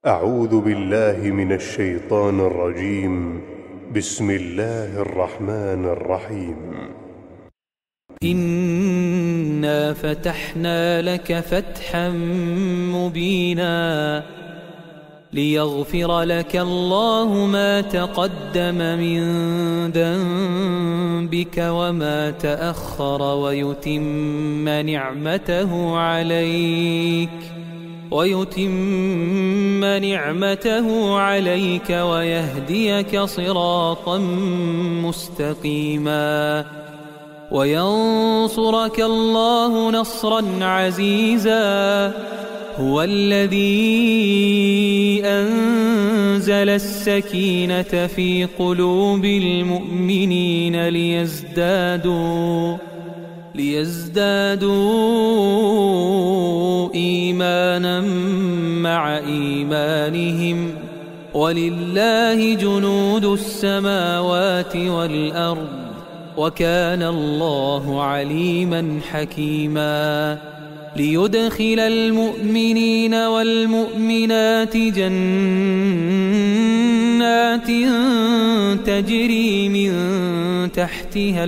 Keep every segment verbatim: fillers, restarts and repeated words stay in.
أعوذ بالله من الشيطان الرجيم. بسم الله الرحمن الرحيم. إنا فتحنا لك فتحا مبينا ليغفر لك الله ما تقدم من ذنبك وما تأخر ويتم نعمته عليك ويتم نعمته عليك ويهديك صراطا مستقيما وينصرك الله نصرا عزيزا. هو الذي أنزل السكينة في قلوب المؤمنين ليزدادوا ليزدادوا إيمانا مع إيمانهم ولله جنود السماوات والأرض وكان الله عليما حكيما. ليدخل المؤمنين والمؤمنات جنات تجري من تحتها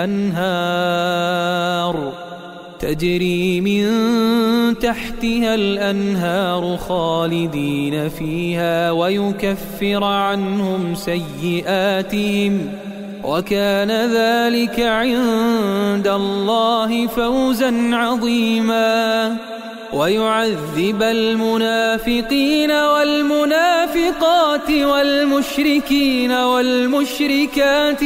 الأنهار تجري من تحتها الأنهار خالدين فيها ويكفر عنهم سيئاتهم وكان ذلك عند الله فوزا عظيما. ويعذب المنافقين والمنافقات والمشركين والمشركات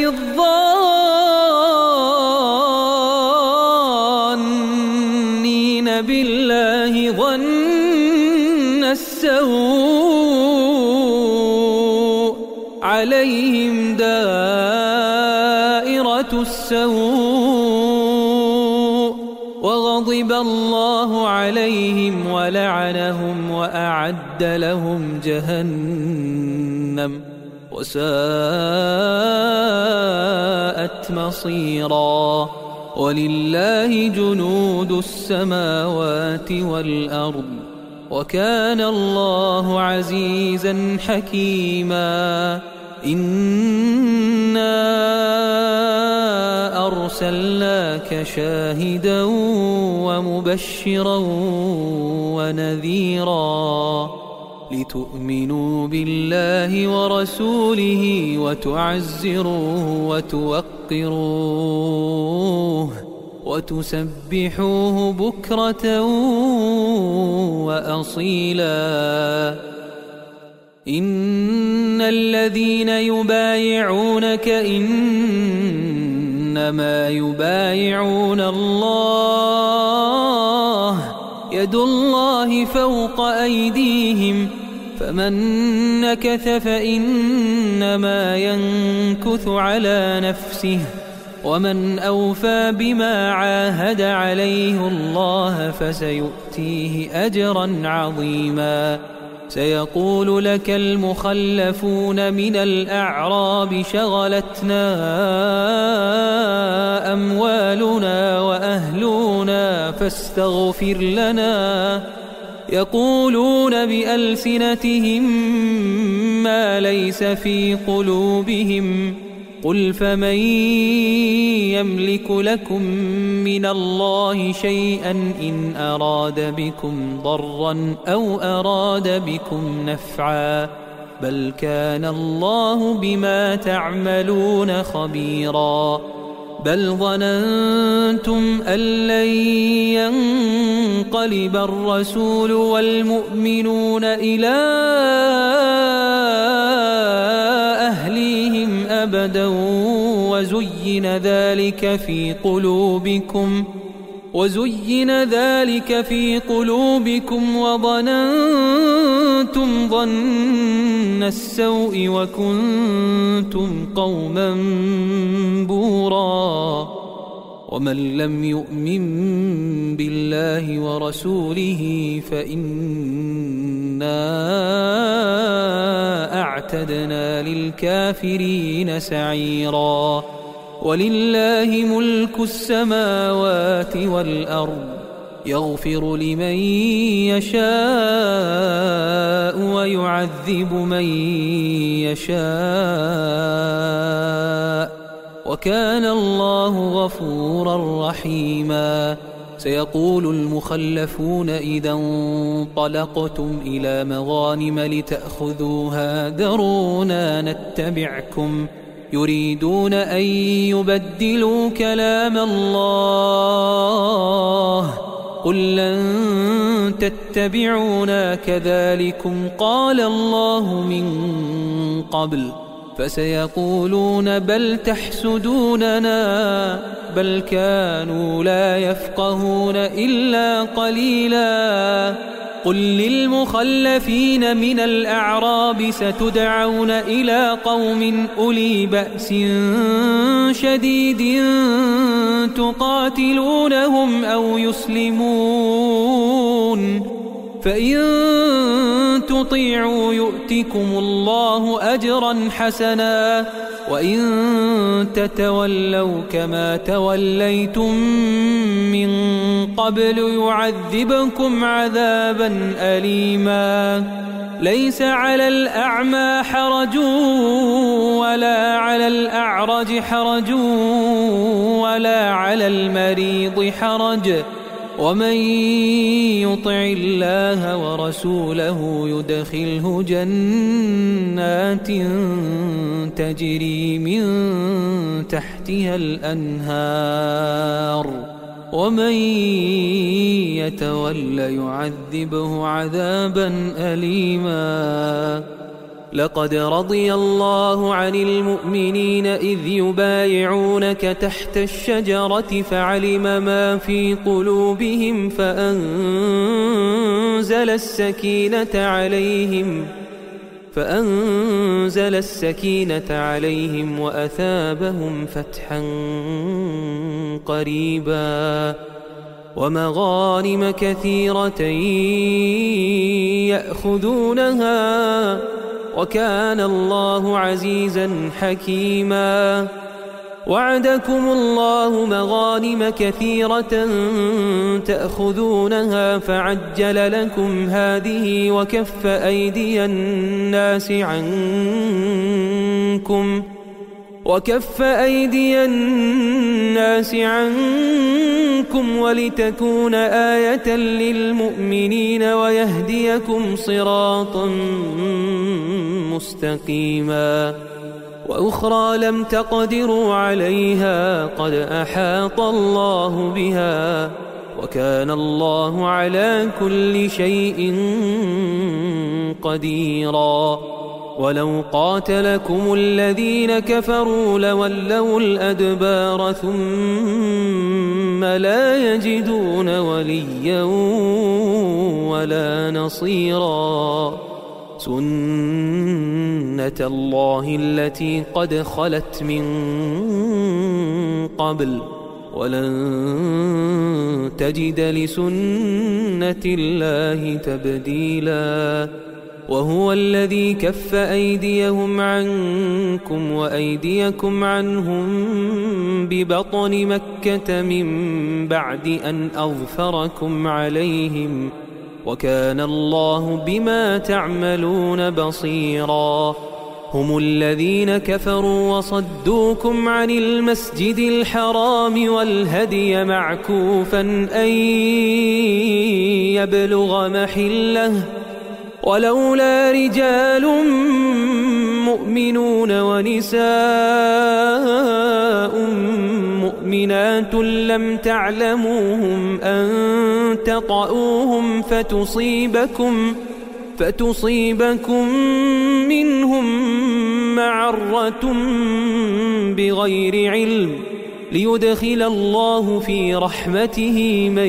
الظانين بالله ظن السوء عليهم دائرة السوء وغضب الله عليهم ولعنهم وأعد لهم جهنم وساءت مصيرا. ولله جنود السماوات والأرض وكان الله عزيزا حكيما. إنا أرسلناك شاهدا ومبشرا ونذيرا لتؤمنوا بالله ورسوله وتعزروه وتوقروه وتسبحوه بكرة وأصيلا. إن الذين يبايعونك إنما يبايعون الله يد الله فوق أيديهم فمن نكث فإنما ينكث على نفسه ومن أوفى بما عاهد عليه الله فسيؤتيه أجرا عظيما. سيقول لك المخلفون من الأعراب شغلتنا أموالنا وأهلنا فاستغفر لنا. يقولون بألسنتهم ما ليس في قلوبهم قل فمن يملك لكم من الله شيئا إن أراد بكم ضرا أو أراد بكم نفعا بل كان الله بما تعملون خبيرا. بل ظننتم أن لن ينقلب الرسول والمؤمنون إلى أهليهم أبدا وزين ذلك في قلوبكم وزين ذلك في قلوبكم وظننتم ظن السوء وكنتم قوما بورا. ومن لم يؤمن بالله ورسوله فإنا أعتدنا للكافرين سعيرا. ولله ملك السماوات والأرض يغفر لمن يشاء ويعذب من يشاء وكان الله غفورا رحيما. سيقول المخلفون إذا انطلقتم إلى مغانم لتأخذوها ذرونا نتبعكم يريدون أن يبدلوا كلام الله قل لن تتبعونا كذلكم قال الله من قبل فسيقولون بل تحسدوننا بل كانوا لا يفقهون إلا قليلا. قل للمخلفين من الأعراب ستدعون إلى قوم أولي بأس شديد تقاتلونهم أو يسلمون فإن تطيعوا يؤتكم الله أجرا حسنا وإن تتولوا كما توليتم من قبل يعذبكم عذابا أليما. ليس على الأعمى حرج ولا على الأعرج حرج ولا على المريض حرج ومن يطع الله ورسوله يدخله جنات تجري من تحتها الأنهار ومن يتول يعذبه عذابا أليما. لقد رضي الله عن المؤمنين إذ يبايعونك تحت الشجرة فعلم ما في قلوبهم فأنزل السكينة عليهم فأنزل السكينة عليهم وأثابهم فتحا قريبا ومغانم كثيرة يأخذونها وكان الله عزيزا حكيما. وعدكم الله مغانم كثيرة تأخذونها فعجل لكم هذه وكف أيدي الناس عنكم وكف أيدي الناس عنكم ولتكون آية للمؤمنين ويهديكم صراطا مستقيما. وأخرى لم تقدروا عليها قد أحاط الله بها وكان الله على كل شيء قديرا. ولو قاتلكم الذين كفروا لولوا الأدبار ثم لا يجدون وليا ولا نصيرا. سنة الله التي قد خلت من قبل ولن تجد لسنة الله تبديلا. وهو الذي كف أيديهم عنكم وأيديكم عنهم ببطن مكة من بعد أن أظفركم عليهم وكان الله بما تعملون بصيرا. هم الذين كفروا وصدوكم عن المسجد الحرام والهدي معكوفا أن يبلغ محله ولولا رجال مؤمنون ونساء مؤمنات لم تعلموهم أن تطؤوهم فتصيبكم فتصيبكم منهم معرة بغير علم ليدخل الله في رحمته من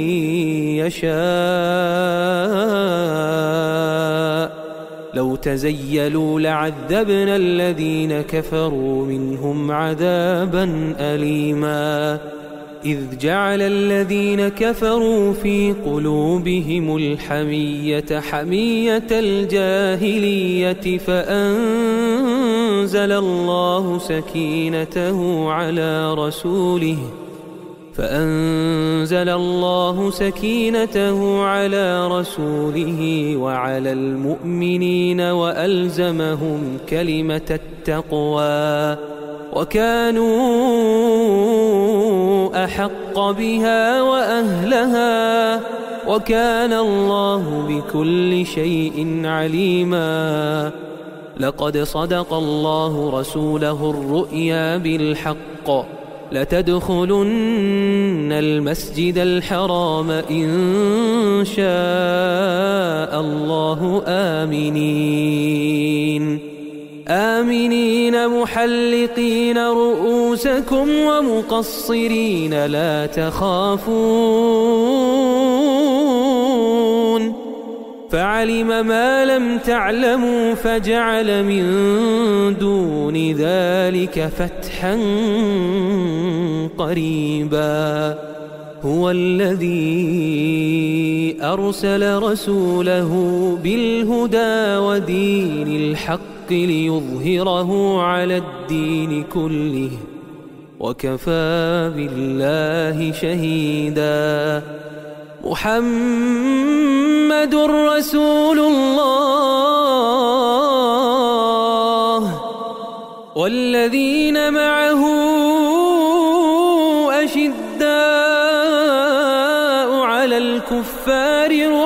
يشاء. لو تزيلوا لعذبنا الذين كفروا منهم عذابا أليما. إذ جعل الذين كفروا في قلوبهم الحمية حمية الجاهلية فأنزل الله سكينته على رسوله فأنزل الله سكينته على رسوله وعلى المؤمنين وألزمهم كلمة التقوى وكانوا أحق بها وأهلها وكان الله بكل شيء عليما. لقد صدق الله رسوله الرؤيا بالحق لتدخلن المسجد الحرام إن شاء الله آمنين آمنين محلقين رؤوسكم ومقصرين لا تخافون فعلم ما لم تعلموا فجعل من دون ذلك فتحا قريبا. هو الذي أرسل رسوله بالهدى ودين الحق ليظهره على الدين كله وكفى بالله شهيدا. محمد رسول الله والذين معه أشداء على الكفار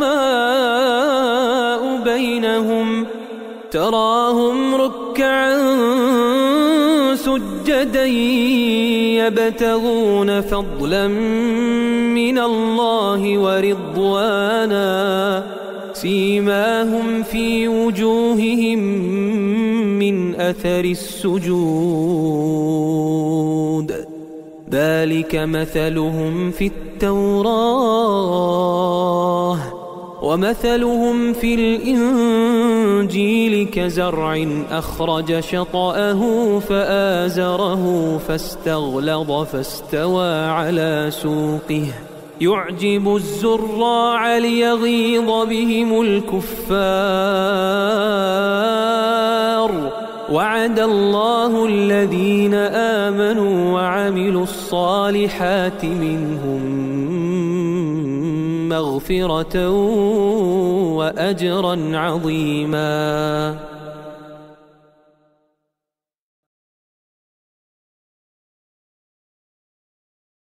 رحماء بينهم تراهم ركعا سجدا يبتغون فضلا من الله ورضوانا سيماهم في وجوههم من أثر السجود ذلك مثلهم في التوراة ومثلهم في الإنجيل كزرع أخرج شطأه فآزره فاستغلظ فاستوى على سوقه يعجب الزراع ليغيظ بهم الكفار وعد الله الذين آمنوا وعملوا الصالحات منهم مغفرة وأجرا عظيما.